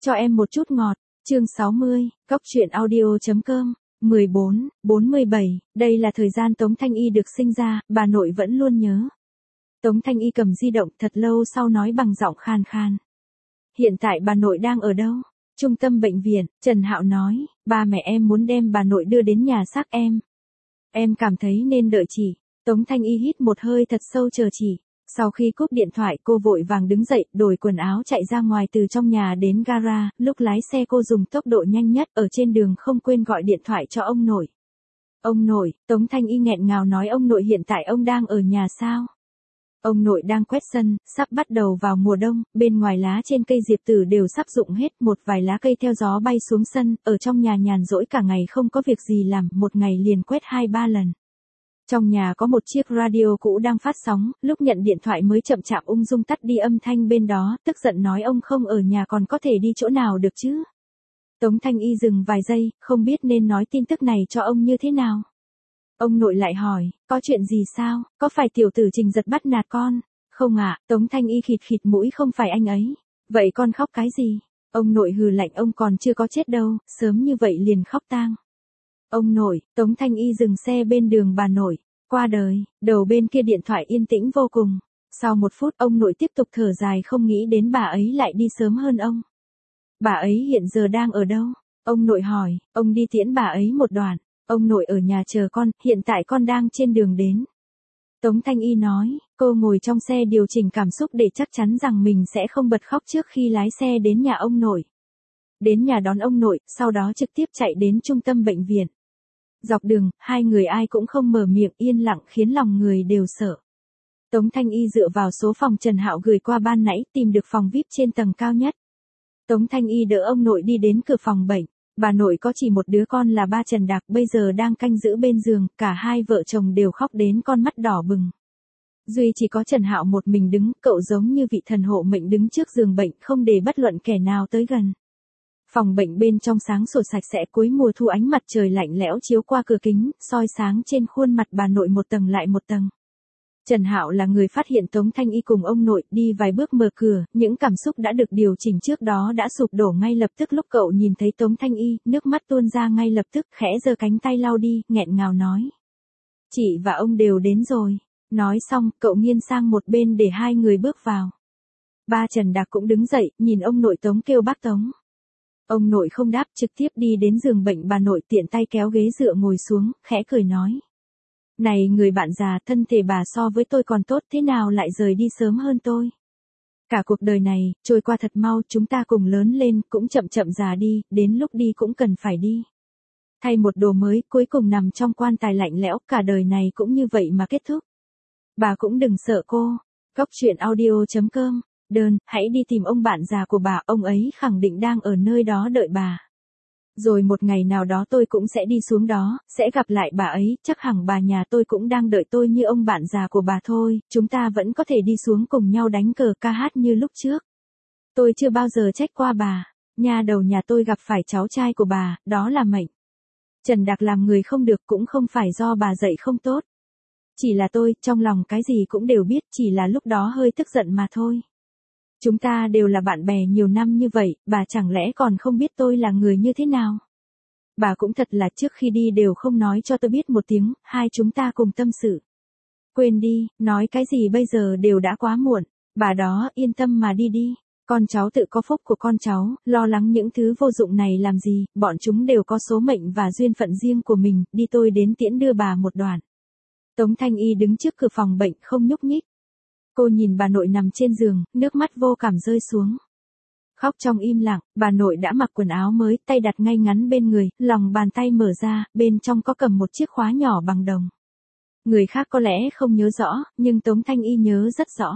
Cho em một chút ngọt, chương 60, coctruyện.audio.com, 14/47, đây là thời gian Tống Thanh Y được sinh ra, bà nội vẫn luôn nhớ. Tống Thanh Y cầm di động thật lâu sau nói bằng giọng khàn khàn. Hiện tại bà nội đang ở đâu? Trung tâm bệnh viện, Trần Hạo nói, ba mẹ em muốn đem bà nội đưa đến nhà xác em. Em cảm thấy nên đợi chị. Tống Thanh Y hít một hơi thật sâu chờ chị. Sau khi cúp điện thoại cô vội vàng đứng dậy, đổi quần áo chạy ra ngoài từ trong nhà đến gara, lúc lái xe cô dùng tốc độ nhanh nhất, ở trên đường không quên gọi điện thoại cho ông nội. Ông nội, Tống Thanh Y nghẹn ngào nói ông nội hiện tại ông đang ở nhà sao? Ông nội đang quét sân, sắp bắt đầu vào mùa đông, bên ngoài lá trên cây diệp tử đều sắp rụng hết, một vài lá cây theo gió bay xuống sân, ở trong nhà nhàn rỗi cả ngày không có việc gì làm, một ngày liền quét 2-3 lần. Trong nhà có một chiếc radio cũ đang phát sóng, lúc nhận điện thoại mới chậm chạp ung dung tắt đi âm thanh bên đó, tức giận nói ông không ở nhà còn có thể đi chỗ nào được chứ. Tống Thanh Y dừng vài giây, không biết nên nói tin tức này cho ông như thế nào. Ông nội lại hỏi, có chuyện gì sao, có phải tiểu tử Trình Giật bắt nạt con? Không ạ, Tống Thanh Y khịt khịt mũi không phải anh ấy. Vậy con khóc cái gì? Ông nội hừ lạnh ông còn chưa có chết đâu, sớm như vậy liền khóc tang. Ông nội, Tống Thanh Y dừng xe bên đường bà nội, qua đời, đầu bên kia điện thoại yên tĩnh vô cùng. Sau 1 phút ông nội tiếp tục thở dài không nghĩ đến bà ấy lại đi sớm hơn ông. Bà ấy hiện giờ đang ở đâu? Ông nội hỏi, ông đi tiễn bà ấy một đoạn. Ông nội ở nhà chờ con, hiện tại con đang trên đường đến. Tống Thanh Y nói, cô ngồi trong xe điều chỉnh cảm xúc để chắc chắn rằng mình sẽ không bật khóc trước khi lái xe đến nhà ông nội. Đến nhà đón ông nội, sau đó trực tiếp chạy đến trung tâm bệnh viện. Dọc đường, hai người ai cũng không mở miệng yên lặng khiến lòng người đều sợ. Tống Thanh Y dựa vào số phòng Trần Hạo gửi qua ban nãy tìm được phòng VIP trên tầng cao nhất. Tống Thanh Y đỡ ông nội đi đến cửa phòng bệnh. Bà nội có chỉ một đứa con là ba Trần Đạc bây giờ đang canh giữ bên giường, cả hai vợ chồng đều khóc đến con mắt đỏ bừng. Duy chỉ có Trần Hạo một mình đứng, cậu giống như vị thần hộ mệnh đứng trước giường bệnh không để bất luận kẻ nào tới gần. Phòng bệnh bên trong sáng sủa sạch sẽ, cuối mùa thu ánh mặt trời lạnh lẽo chiếu qua cửa kính, soi sáng trên khuôn mặt bà nội một tầng lại một tầng. Trần Hạo là người phát hiện Tống Thanh Y cùng ông nội, đi vài bước mở cửa, những cảm xúc đã được điều chỉnh trước đó đã sụp đổ ngay lập tức lúc cậu nhìn thấy Tống Thanh Y, nước mắt tuôn ra ngay lập tức, khẽ giơ cánh tay lau đi, nghẹn ngào nói. Chị và ông đều đến rồi. Nói xong, cậu nghiêng sang một bên để hai người bước vào. Ba Trần Đạc cũng đứng dậy, nhìn ông nội Tống kêu bác Tống. Ông nội không đáp, trực tiếp đi đến giường bệnh bà nội tiện tay kéo ghế dựa ngồi xuống, khẽ cười nói. Này người bạn già, thân thể bà so với tôi còn tốt, thế nào lại rời đi sớm hơn tôi? Cả cuộc đời này, trôi qua thật mau, chúng ta cùng lớn lên, cũng chậm chậm già đi, đến lúc đi cũng cần phải đi. Thay một đồ mới, cuối cùng nằm trong quan tài lạnh lẽo, cả đời này cũng như vậy mà kết thúc. Bà cũng đừng sợ cô. Coctruyện.audio.com, đơn, hãy đi tìm ông bạn già của bà, ông ấy khẳng định đang ở nơi đó đợi bà. Rồi một ngày nào đó tôi cũng sẽ đi xuống đó, sẽ gặp lại bà ấy, chắc hẳn bà nhà tôi cũng đang đợi tôi như ông bạn già của bà thôi, chúng ta vẫn có thể đi xuống cùng nhau đánh cờ ca hát như lúc trước. Tôi chưa bao giờ trách qua bà, nhà đầu nhà tôi gặp phải cháu trai của bà, đó là mệnh. Trần Đạc làm người không được cũng không phải do bà dạy không tốt. Chỉ là tôi, trong lòng cái gì cũng đều biết, chỉ là lúc đó hơi tức giận mà thôi. Chúng ta đều là bạn bè nhiều năm như vậy, bà chẳng lẽ còn không biết tôi là người như thế nào? Bà cũng thật là trước khi đi đều không nói cho tôi biết một tiếng, hai chúng ta cùng tâm sự. Quên đi, nói cái gì bây giờ đều đã quá muộn, bà đó yên tâm mà đi đi. Con cháu tự có phúc của con cháu, lo lắng những thứ vô dụng này làm gì, bọn chúng đều có số mệnh và duyên phận riêng của mình, đi tôi đến tiễn đưa bà một đoạn. Tống Thanh Y đứng trước cửa phòng bệnh không nhúc nhích. Cô nhìn bà nội nằm trên giường, nước mắt vô cảm rơi xuống. Khóc trong im lặng, bà nội đã mặc quần áo mới, tay đặt ngay ngắn bên người, lòng bàn tay mở ra, bên trong có cầm một chiếc khóa nhỏ bằng đồng. Người khác có lẽ không nhớ rõ, nhưng Tống Thanh Y nhớ rất rõ.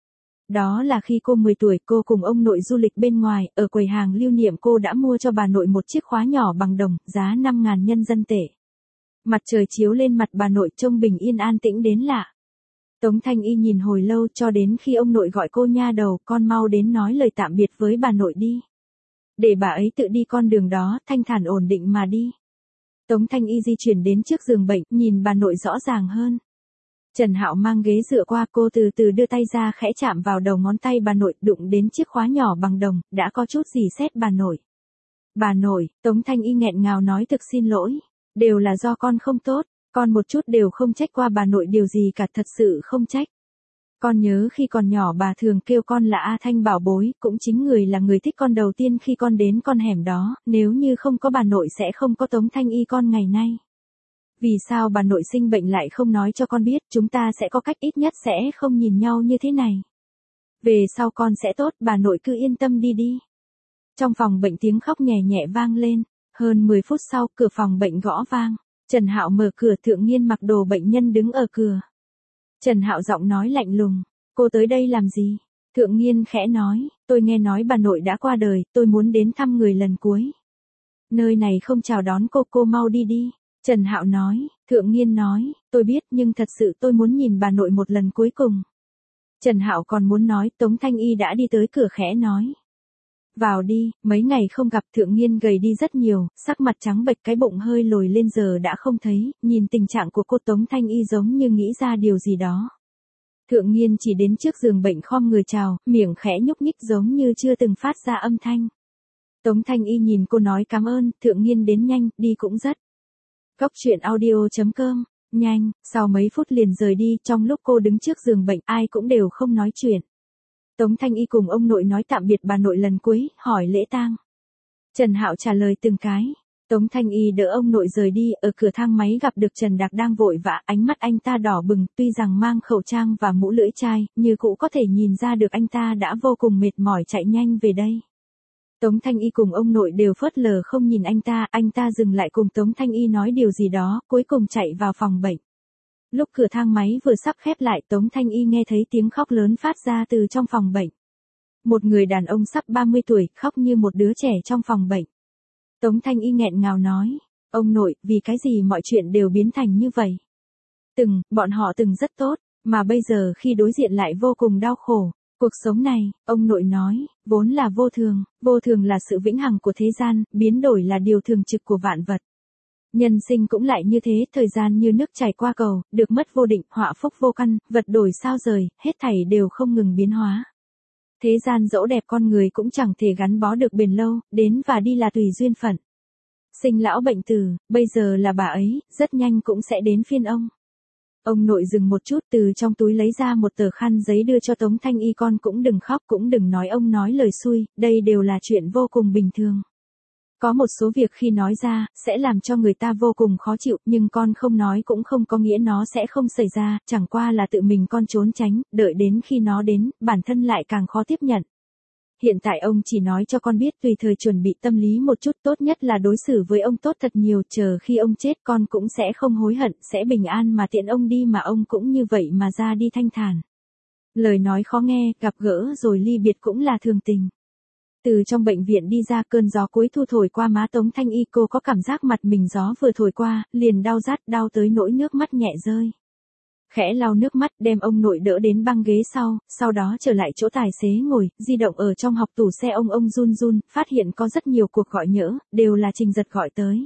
Đó là khi cô 10 tuổi, cô cùng ông nội du lịch bên ngoài, ở quầy hàng lưu niệm cô đã mua cho bà nội một chiếc khóa nhỏ bằng đồng, giá 5.000 nhân dân tệ. Mặt trời chiếu lên mặt bà nội trông bình yên an tĩnh đến lạ. Tống Thanh Y nhìn hồi lâu cho đến khi ông nội gọi cô nha đầu, con mau đến nói lời tạm biệt với bà nội đi. Để bà ấy tự đi con đường đó, thanh thản ổn định mà đi. Tống Thanh Y di chuyển đến trước giường bệnh, nhìn bà nội rõ ràng hơn. Trần Hạo mang ghế dựa qua, cô từ từ đưa tay ra khẽ chạm vào đầu ngón tay bà nội, đụng đến chiếc khóa nhỏ bằng đồng, đã có chút gì xét bà nội. Bà nội, Tống Thanh Y nghẹn ngào nói thực xin lỗi. Đều là do con không tốt, con một chút đều không trách qua bà nội điều gì cả, thật sự không trách. Con nhớ khi còn nhỏ bà thường kêu con là A Thanh bảo bối, cũng chính người là người thích con đầu tiên khi con đến con hẻm đó, nếu như không có bà nội sẽ không có Tống Thanh Y con ngày nay. Vì sao bà nội sinh bệnh lại không nói cho con biết, chúng ta sẽ có cách, ít nhất sẽ không nhìn nhau như thế này. Về sau con sẽ tốt, bà nội cứ yên tâm đi đi. Trong phòng bệnh tiếng khóc nhẹ nhẹ vang lên, hơn 10 phút sau cửa phòng bệnh gõ vang. Trần Hạo mở cửa, Thượng Nghiên mặc đồ bệnh nhân đứng ở cửa. Trần Hạo giọng nói lạnh lùng, cô tới đây làm gì? Thượng Nghiên khẽ nói, tôi nghe nói bà nội đã qua đời, tôi muốn đến thăm người lần cuối. Nơi này không chào đón cô mau đi đi. Trần Hạo nói, Thượng Nghiên nói, tôi biết nhưng thật sự tôi muốn nhìn bà nội một lần cuối cùng. Trần Hạo còn muốn nói, Tống Thanh Y đã đi tới cửa khẽ nói. Vào đi, mấy ngày không gặp. Thượng Nghiên gầy đi rất nhiều, sắc mặt trắng bệch, cái bụng hơi lồi lên giờ đã không thấy, nhìn tình trạng của cô Tống Thanh Y giống như nghĩ ra điều gì đó. Thượng Nghiên chỉ đến trước giường bệnh khom người chào, miệng khẽ nhúc nhích giống như chưa từng phát ra âm thanh. Tống Thanh Y nhìn cô nói cảm ơn, Thượng Nghiên đến nhanh, đi cũng rất. Cốc truyện audio.com, nhanh, sau mấy phút liền rời đi, trong lúc cô đứng trước giường bệnh ai cũng đều không nói chuyện. Tống Thanh Y cùng ông nội nói tạm biệt bà nội lần cuối, hỏi lễ tang. Trần Hạo trả lời từng cái. Tống Thanh Y đỡ ông nội rời đi, ở cửa thang máy gặp được Trần Đạc đang vội vã, ánh mắt anh ta đỏ bừng, tuy rằng mang khẩu trang và mũ lưỡi chai, như cũ có thể nhìn ra được anh ta đã vô cùng mệt mỏi chạy nhanh về đây. Tống Thanh Y cùng ông nội đều phớt lờ không nhìn anh ta dừng lại cùng Tống Thanh Y nói điều gì đó, cuối cùng chạy vào phòng bệnh. Lúc cửa thang máy vừa sắp khép lại, Tống Thanh Y nghe thấy tiếng khóc lớn phát ra từ trong phòng bệnh. Một người đàn ông sắp 30 tuổi, khóc như một đứa trẻ trong phòng bệnh. Tống Thanh Y nghẹn ngào nói, ông nội, vì cái gì mọi chuyện đều biến thành như vậy? Bọn họ từng rất tốt, mà bây giờ khi đối diện lại vô cùng đau khổ. Cuộc sống này, ông nội nói, vốn là vô thường là sự vĩnh hằng của thế gian, biến đổi là điều thường trực của vạn vật. Nhân sinh cũng lại như thế, thời gian như nước chảy qua cầu, được mất vô định, họa phúc vô căn, vật đổi sao rời, hết thảy đều không ngừng biến hóa. Thế gian dẫu đẹp, con người cũng chẳng thể gắn bó được bền lâu, đến và đi là tùy duyên phận. Sinh lão bệnh tử, bây giờ là bà ấy, rất nhanh cũng sẽ đến phiên ông. Ông nội dừng một chút, từ trong túi lấy ra một tờ khăn giấy đưa cho Tống Thanh Y, con cũng đừng khóc, cũng đừng nói ông nói lời xui, đây đều là chuyện vô cùng bình thường. Có một số việc khi nói ra, sẽ làm cho người ta vô cùng khó chịu, nhưng con không nói cũng không có nghĩa nó sẽ không xảy ra, chẳng qua là tự mình con trốn tránh, đợi đến khi nó đến, bản thân lại càng khó tiếp nhận. Hiện tại ông chỉ nói cho con biết tùy thời chuẩn bị tâm lý một chút, tốt nhất là đối xử với ông tốt thật nhiều, chờ khi ông chết con cũng sẽ không hối hận, sẽ bình an mà tiễn ông đi, mà ông cũng như vậy mà ra đi thanh thản. Lời nói khó nghe, gặp gỡ rồi ly biệt cũng là thường tình. Từ trong bệnh viện đi ra, cơn gió cuối thu thổi qua má Tống Thanh Y, cô có cảm giác mặt mình gió vừa thổi qua, liền đau rát, đau tới nỗi nước mắt nhẹ rơi. Khẽ lau nước mắt, đem ông nội đỡ đến băng ghế sau đó trở lại chỗ tài xế ngồi, di động ở trong học tủ xe ông run run, phát hiện có rất nhiều cuộc gọi nhỡ, đều là Trình Giật gọi tới.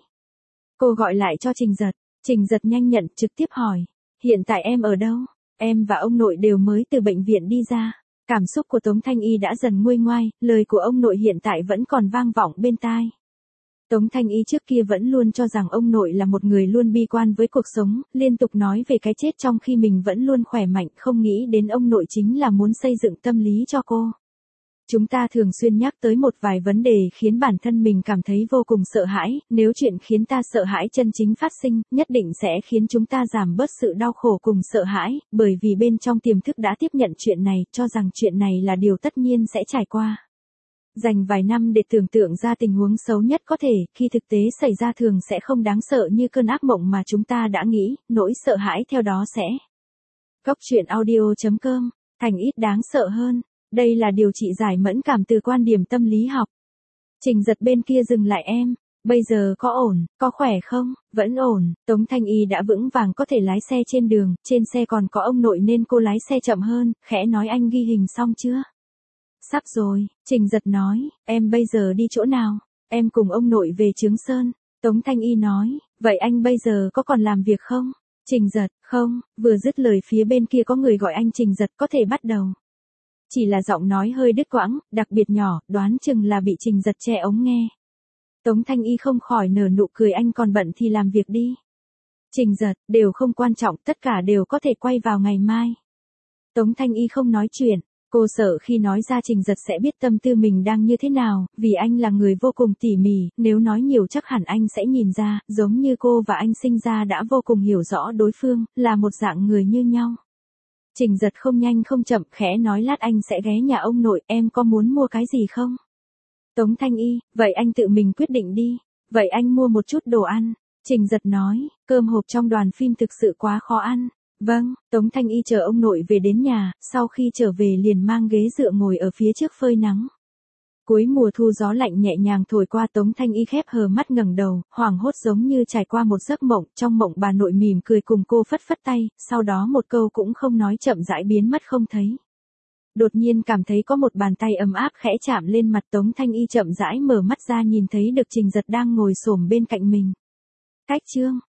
Cô gọi lại cho Trình Giật nhanh nhận, trực tiếp hỏi, hiện tại em ở đâu? Em và ông nội đều mới từ bệnh viện đi ra. Cảm xúc của Tống Thanh Y đã dần nguôi ngoai, lời của ông nội hiện tại vẫn còn vang vọng bên tai. Tống Thanh Y trước kia vẫn luôn cho rằng ông nội là một người luôn bi quan với cuộc sống, liên tục nói về cái chết trong khi mình vẫn luôn khỏe mạnh, không nghĩ đến ông nội chính là muốn xây dựng tâm lý cho cô. Chúng ta thường xuyên nhắc tới một vài vấn đề khiến bản thân mình cảm thấy vô cùng sợ hãi, nếu chuyện khiến ta sợ hãi chân chính phát sinh, nhất định sẽ khiến chúng ta giảm bớt sự đau khổ cùng sợ hãi, bởi vì bên trong tiềm thức đã tiếp nhận chuyện này, cho rằng chuyện này là điều tất nhiên sẽ trải qua. Dành vài năm để tưởng tượng ra tình huống xấu nhất có thể, khi thực tế xảy ra thường sẽ không đáng sợ như cơn ác mộng mà chúng ta đã nghĩ, nỗi sợ hãi theo đó sẽ. Cốc truyện audio.com, thành ít đáng sợ hơn. Đây là điều trị giải mẫn cảm từ quan điểm tâm lý học. Trình Giật bên kia dừng lại, em, bây giờ có ổn, có khỏe không? Vẫn ổn. Tống Thanh Y đã vững vàng có thể lái xe trên đường, trên xe còn có ông nội nên cô lái xe chậm hơn, khẽ nói anh ghi hình xong chưa? Sắp rồi, Trình Giật nói, em bây giờ đi chỗ nào? Em cùng ông nội về Chương Sơn. Tống Thanh Y nói, vậy anh bây giờ có còn làm việc không? Trình Giật, không, vừa dứt lời phía bên kia có người gọi anh Trình Giật có thể bắt đầu. Chỉ là giọng nói hơi đứt quãng, đặc biệt nhỏ, đoán chừng là bị Trình Giật che ống nghe. Tống Thanh Y không khỏi nở nụ cười, anh còn bận thì làm việc đi. Trình Giật, đều không quan trọng, tất cả đều có thể quay vào ngày mai. Tống Thanh Y không nói chuyện, cô sợ khi nói ra Trình Giật sẽ biết tâm tư mình đang như thế nào, vì anh là người vô cùng tỉ mỉ, nếu nói nhiều chắc hẳn anh sẽ nhìn ra, giống như cô và anh sinh ra đã vô cùng hiểu rõ đối phương, là một dạng người như nhau. Trình Giật không nhanh không chậm khẽ nói, lát anh sẽ ghé nhà ông nội, em có muốn mua cái gì không? Tống Thanh Y, vậy anh tự mình quyết định đi, vậy anh mua một chút đồ ăn. Trình Giật nói, cơm hộp trong đoàn phim thực sự quá khó ăn. Vâng, Tống Thanh Y chờ ông nội về đến nhà, sau khi trở về liền mang ghế dựa ngồi ở phía trước phơi nắng. Cuối mùa thu gió lạnh nhẹ nhàng thổi qua, Tống Thanh Y khép hờ mắt ngẩng đầu, hoảng hốt giống như trải qua một giấc mộng, trong mộng bà nội mỉm cười cùng cô phất phất tay, sau đó một câu cũng không nói chậm rãi biến mất không thấy. Đột nhiên cảm thấy có một bàn tay ấm áp khẽ chạm lên mặt, Tống Thanh Y chậm rãi mở mắt ra, nhìn thấy được Trình Giật đang ngồi xổm bên cạnh mình. Cách chương